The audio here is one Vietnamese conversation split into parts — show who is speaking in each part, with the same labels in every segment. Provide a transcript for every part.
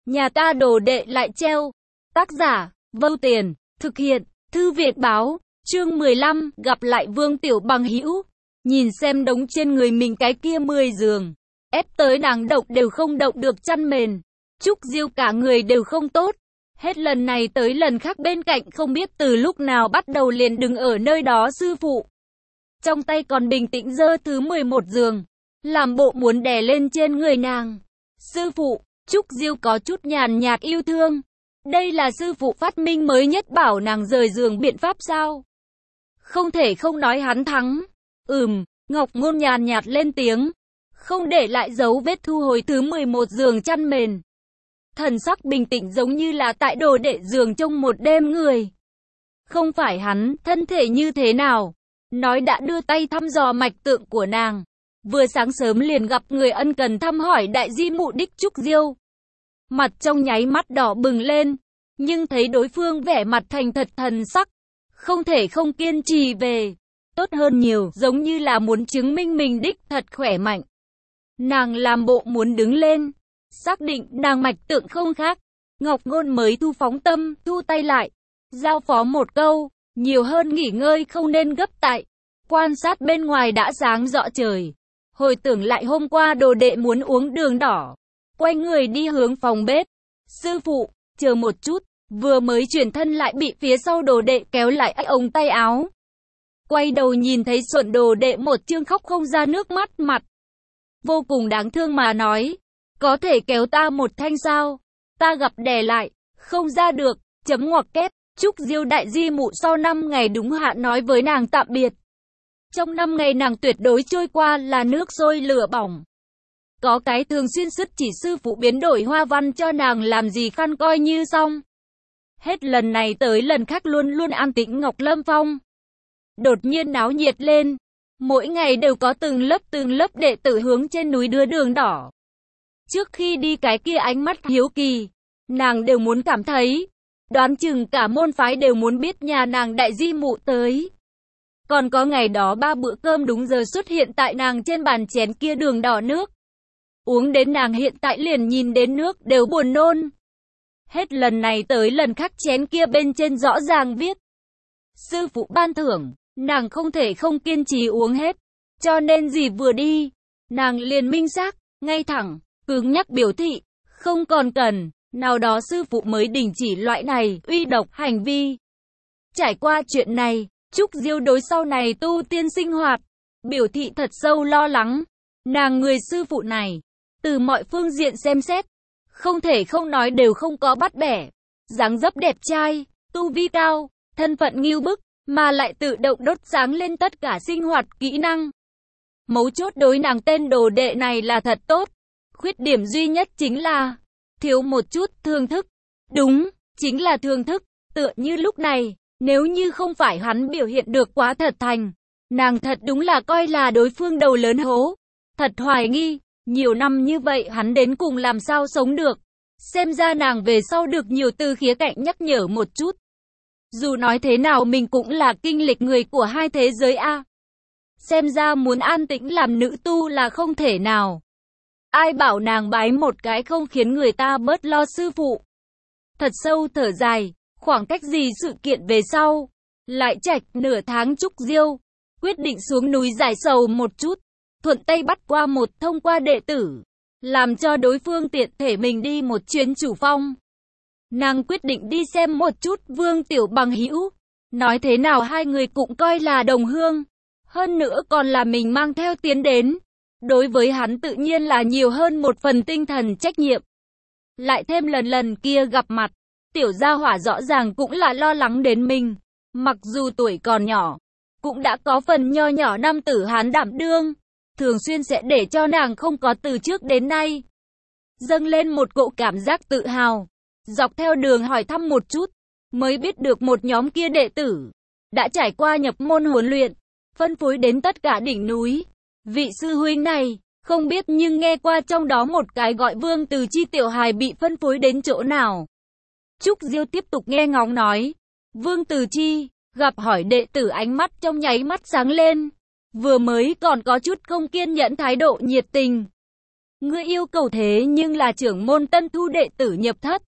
Speaker 1: Nhà ta đồ đệ lại treo. Tác giả, Vô Tiền, thực hiện, Thư viện báo, chương 15, gặp lại Vương Tiểu bằng hữu. Nhìn xem đống trên người mình cái kia 10 giường. Ép tới nàng động đều không động được chăn mền. Trúc Diêu cả người đều không tốt. Hết lần này tới lần khác bên cạnh không biết từ lúc nào bắt đầu liền đứng ở nơi đó sư phụ. Trong tay còn bình tĩnh giơ thứ 11 giường. Làm bộ muốn đè lên trên người nàng. Sư phụ, Trúc Diêu có chút nhàn nhạt yêu thương. Đây là sư phụ phát minh mới nhất bảo nàng rời giường biện pháp sao? Không thể không nói hắn thắng. Ngọc Ngôn nhàn nhạt lên tiếng. Không để lại dấu vết thu hồi thứ 11 giường chăn mền. Thần sắc bình tĩnh giống như là tại đồ đệ giường trong một đêm người. Không phải hắn, thân thể như thế nào? Nói đã đưa tay thăm dò mạch tượng của nàng. Vừa sáng sớm liền gặp người ân cần thăm hỏi đại di mụ đích Trúc Diêu. Mặt trong nháy mắt đỏ bừng lên. Nhưng thấy đối phương vẻ mặt thành thật thần sắc. Không thể không kiên trì về. Tốt hơn nhiều, giống như là muốn chứng minh mình đích thật khỏe mạnh. Nàng làm bộ muốn đứng lên. Xác định nàng mạch tượng không khác. Ngọc Ngôn mới thu phóng tâm, thu tay lại. Giao phó một câu, nhiều hơn nghỉ ngơi không nên gấp tại. Quan sát bên ngoài đã sáng rõ trời. Hồi tưởng lại hôm qua đồ đệ muốn uống đường đỏ. Quay người đi hướng phòng bếp. Sư phụ, chờ một chút. Vừa mới chuyển thân lại bị phía sau đồ đệ kéo lại ống tay áo. Quay đầu nhìn thấy Xuân đồ đệ một chương khóc không ra nước mắt mặt. Vô cùng đáng thương mà nói. Có thể kéo ta một thanh sao? Ta gặp đè lại. Không ra được. Chấm ngoặc kép. Trúc Diêu đại di mụ sau 5 ngày đúng hạn nói với nàng tạm biệt. Trong 5 ngày nàng tuyệt đối trôi qua là nước sôi lửa bỏng. Có cái thường xuyên sứt chỉ sư phụ biến đổi hoa văn cho nàng làm gì khăn coi như xong. Hết lần này tới lần khác luôn luôn an tĩnh Ngọc Lâm Phong. Đột nhiên náo nhiệt lên. Mỗi ngày đều có từng lớp đệ tử hướng trên núi đưa đường đỏ. Trước khi đi cái kia ánh mắt hiếu kỳ. Nàng đều muốn cảm thấy. Đoán chừng cả môn phái đều muốn biết nhà nàng đại di mụ tới. Còn có ngày đó 3 bữa cơm đúng giờ xuất hiện tại nàng trên bàn chén kia đường đỏ nước. Uống đến nàng hiện tại liền nhìn đến nước đều buồn nôn. Hết lần này tới lần khác chén kia bên trên rõ ràng viết. Sư phụ ban thưởng, nàng không thể không kiên trì uống hết. Cho nên gì vừa đi, nàng liền minh xác, ngay thẳng, cứng nhắc biểu thị, không còn cần. Nào đó sư phụ mới đình chỉ loại này, uy độc hành vi. Trải qua chuyện này, Trúc Diêu đối sau này tu tiên sinh hoạt, biểu thị thật sâu lo lắng. Nàng người sư phụ này, từ mọi phương diện xem xét, không thể không nói đều không có bắt bẻ. Dáng dấp đẹp trai, tu vi cao, thân phận ngưu bức, mà lại tự động đốt sáng lên tất cả sinh hoạt kỹ năng. Mấu chốt đối nàng tên đồ đệ này là thật tốt. Khuyết điểm duy nhất chính là thiếu một chút thương thức. Đúng, chính là thương thức. Tựa như lúc này, nếu như không phải hắn biểu hiện được quá thật thành, nàng thật đúng là coi là đối phương đầu lớn hố. Thật hoài nghi, nhiều năm như vậy hắn đến cùng làm sao sống được. Xem ra nàng về sau được nhiều từ khía cạnh nhắc nhở một chút. Dù nói thế nào mình cũng là kinh lịch người của hai thế giới a. Xem ra muốn an tĩnh làm nữ tu là không thể nào. Ai bảo nàng bái một cái không khiến người ta bớt lo sư phụ. Thật sâu thở dài, khoảng cách gì sự kiện về sau. Lại trạch nửa tháng Trúc Diêu. Quyết định xuống núi giải sầu một chút. Thuận tay bắt qua một thông qua đệ tử. Làm cho đối phương tiện thể mình đi một chuyến chủ phong. Nàng quyết định đi xem một chút Vương Tiểu bằng hữu. Nói thế nào hai người cũng coi là đồng hương. Hơn nữa còn là mình mang theo tiến đến. Đối với hắn tự nhiên là nhiều hơn một phần tinh thần trách nhiệm. Lại thêm lần kia gặp mặt, tiểu gia hỏa rõ ràng cũng là lo lắng đến mình. Mặc dù tuổi còn nhỏ, cũng đã có phần nho nhỏ nam tử hán đảm đương. Thường xuyên sẽ để cho nàng không có từ trước đến nay. Dâng lên một cỗ cảm giác tự hào. Dọc theo đường hỏi thăm một chút, mới biết được một nhóm kia đệ tử đã trải qua nhập môn huấn luyện, phân phối đến tất cả đỉnh núi. Vị sư huynh này, không biết nhưng nghe qua trong đó một cái gọi Vương Từ Chi tiểu hài bị phân phối đến chỗ nào. Trúc Diêu tiếp tục nghe ngóng nói. Vương Từ Chi, gặp hỏi đệ tử ánh mắt trong nháy mắt sáng lên. Vừa mới còn có chút không kiên nhẫn thái độ nhiệt tình. Ngươi yêu cầu thế nhưng là trưởng môn tân thu đệ tử nhập thất.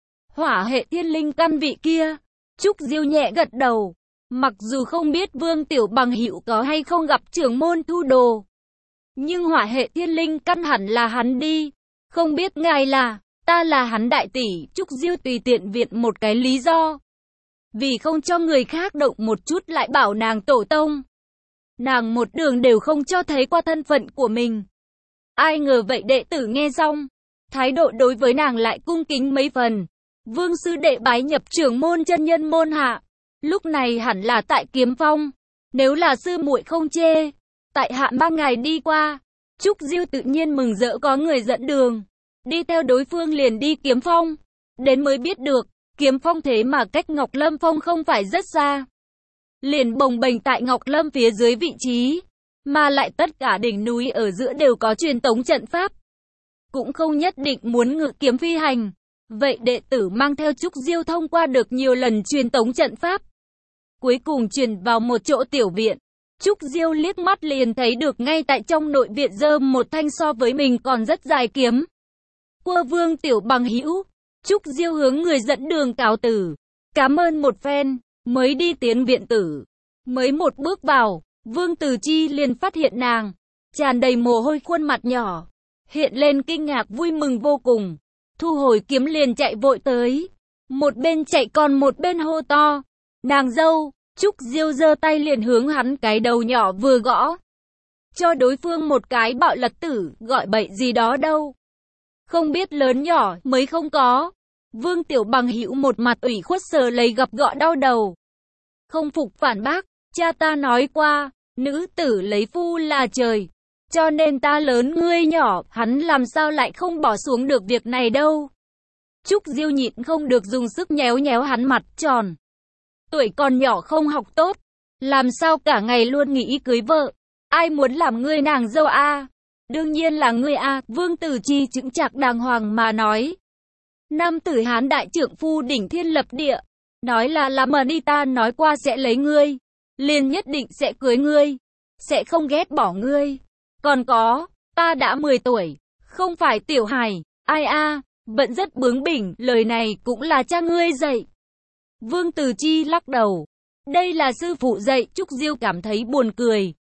Speaker 1: Hỏa hệ thiên linh căn vị kia. Trúc Diêu nhẹ gật đầu. Mặc dù không biết Vương Tiểu Bằng Hữu có hay không gặp trưởng môn thu đồ. Nhưng hỏa hệ thiên linh căn hẳn là hắn đi. Không biết ngài là, ta là hắn đại tỷ. Trúc Diêu tùy tiện viện một cái lý do. Vì không cho người khác động một chút lại bảo nàng tổ tông. Nàng một đường đều không cho thấy qua thân phận của mình. Ai ngờ vậy đệ tử nghe xong, thái độ đối với nàng lại cung kính mấy phần. Vương sư đệ bái nhập trưởng môn chân nhân môn hạ. Lúc này hẳn là tại Kiếm Phong. Nếu là sư muội không chê, tại hạ 3 ngày đi qua. Trúc Diêu tự nhiên mừng rỡ có người dẫn đường. Đi theo đối phương liền đi Kiếm Phong. Đến mới biết được, Kiếm Phong thế mà cách Ngọc Lâm Phong không phải rất xa. Liền bồng bềnh tại Ngọc Lâm phía dưới vị trí. Mà lại tất cả đỉnh núi ở giữa đều có truyền tống trận pháp. Cũng không nhất định muốn ngự kiếm phi hành. Vậy đệ tử mang theo Trúc Diêu thông qua được nhiều lần truyền tống trận pháp. Cuối cùng truyền vào một chỗ tiểu viện. Trúc Diêu liếc mắt liền thấy được ngay tại trong nội viện giơ một thanh so với mình còn rất dài kiếm. Của Vương Tiểu Bằng Hữu. Trúc Diêu hướng người dẫn đường cáo từ. Cảm ơn một phen, mới đi tiến viện tử. Mới một bước vào, Vương Tử Chi liền phát hiện nàng. Tràn đầy mồ hôi khuôn mặt nhỏ. Hiện lên kinh ngạc vui mừng vô cùng. Thu hồi kiếm liền chạy vội tới. Một bên chạy còn một bên hô to. Nàng dâu. Trúc Diêu giơ tay liền hướng hắn cái đầu nhỏ vừa gõ. Cho đối phương một cái bạo lật tử, gọi bậy gì đó đâu. Không biết lớn nhỏ mới không có. Vương Tiểu Bằng Hữu một mặt ủy khuất sờ lấy gặp gõ đau đầu. Không phục phản bác, cha ta nói qua, nữ tử lấy phu là trời. Cho nên ta lớn ngươi nhỏ, hắn làm sao lại không bỏ xuống được việc này đâu. Trúc Diêu nhịn không được dùng sức nhéo nhéo hắn mặt tròn. Tuổi còn nhỏ không học tốt, làm sao cả ngày luôn nghĩ cưới vợ. Ai muốn làm ngươi nàng dâu a? Đương nhiên là ngươi a. Vương Tử Chi chững chạc đàng hoàng mà nói. Nam tử Hán đại trưởng phu đỉnh thiên lập địa, nói là Manita nói qua sẽ lấy ngươi, liền nhất định sẽ cưới ngươi, sẽ không ghét bỏ ngươi. Còn có, ta đã 10 tuổi, không phải tiểu hài, ai a, vẫn rất bướng bỉnh, lời này cũng là cha ngươi dạy. Vương Tử Chi lắc đầu, đây là sư phụ dạy. Trúc Diêu cảm thấy buồn cười,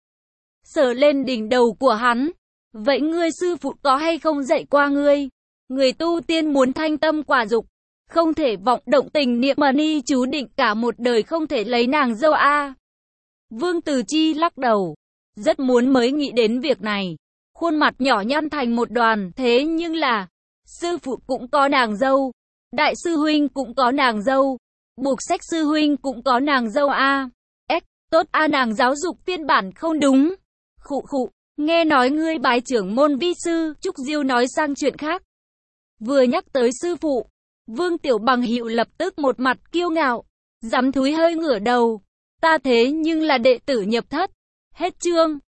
Speaker 1: sờ lên đỉnh đầu của hắn. Vậy ngươi sư phụ có hay không dạy qua ngươi? Người tu tiên muốn thanh tâm quả dục, không thể vọng động tình niệm mà ni chú định cả một đời không thể lấy nàng dâu a. Vương Tử Chi lắc đầu, rất muốn mới nghĩ đến việc này. Khuôn mặt nhỏ nhăn thành một đoàn, thế nhưng là, sư phụ cũng có nàng dâu, đại sư huynh cũng có nàng dâu, Buộc Sách sư huynh cũng có nàng dâu a. Tốt a, nàng giáo dục phiên bản không đúng. Khụ khụ, nghe nói ngươi bái trưởng môn vi sư. Trúc Diêu nói sang chuyện khác. Vừa nhắc tới sư phụ, Vương Tiểu Bằng Hữu lập tức một mặt kiêu ngạo, dám thúi hơi ngửa đầu. Ta thế nhưng là đệ tử nhập thất. Hết chương.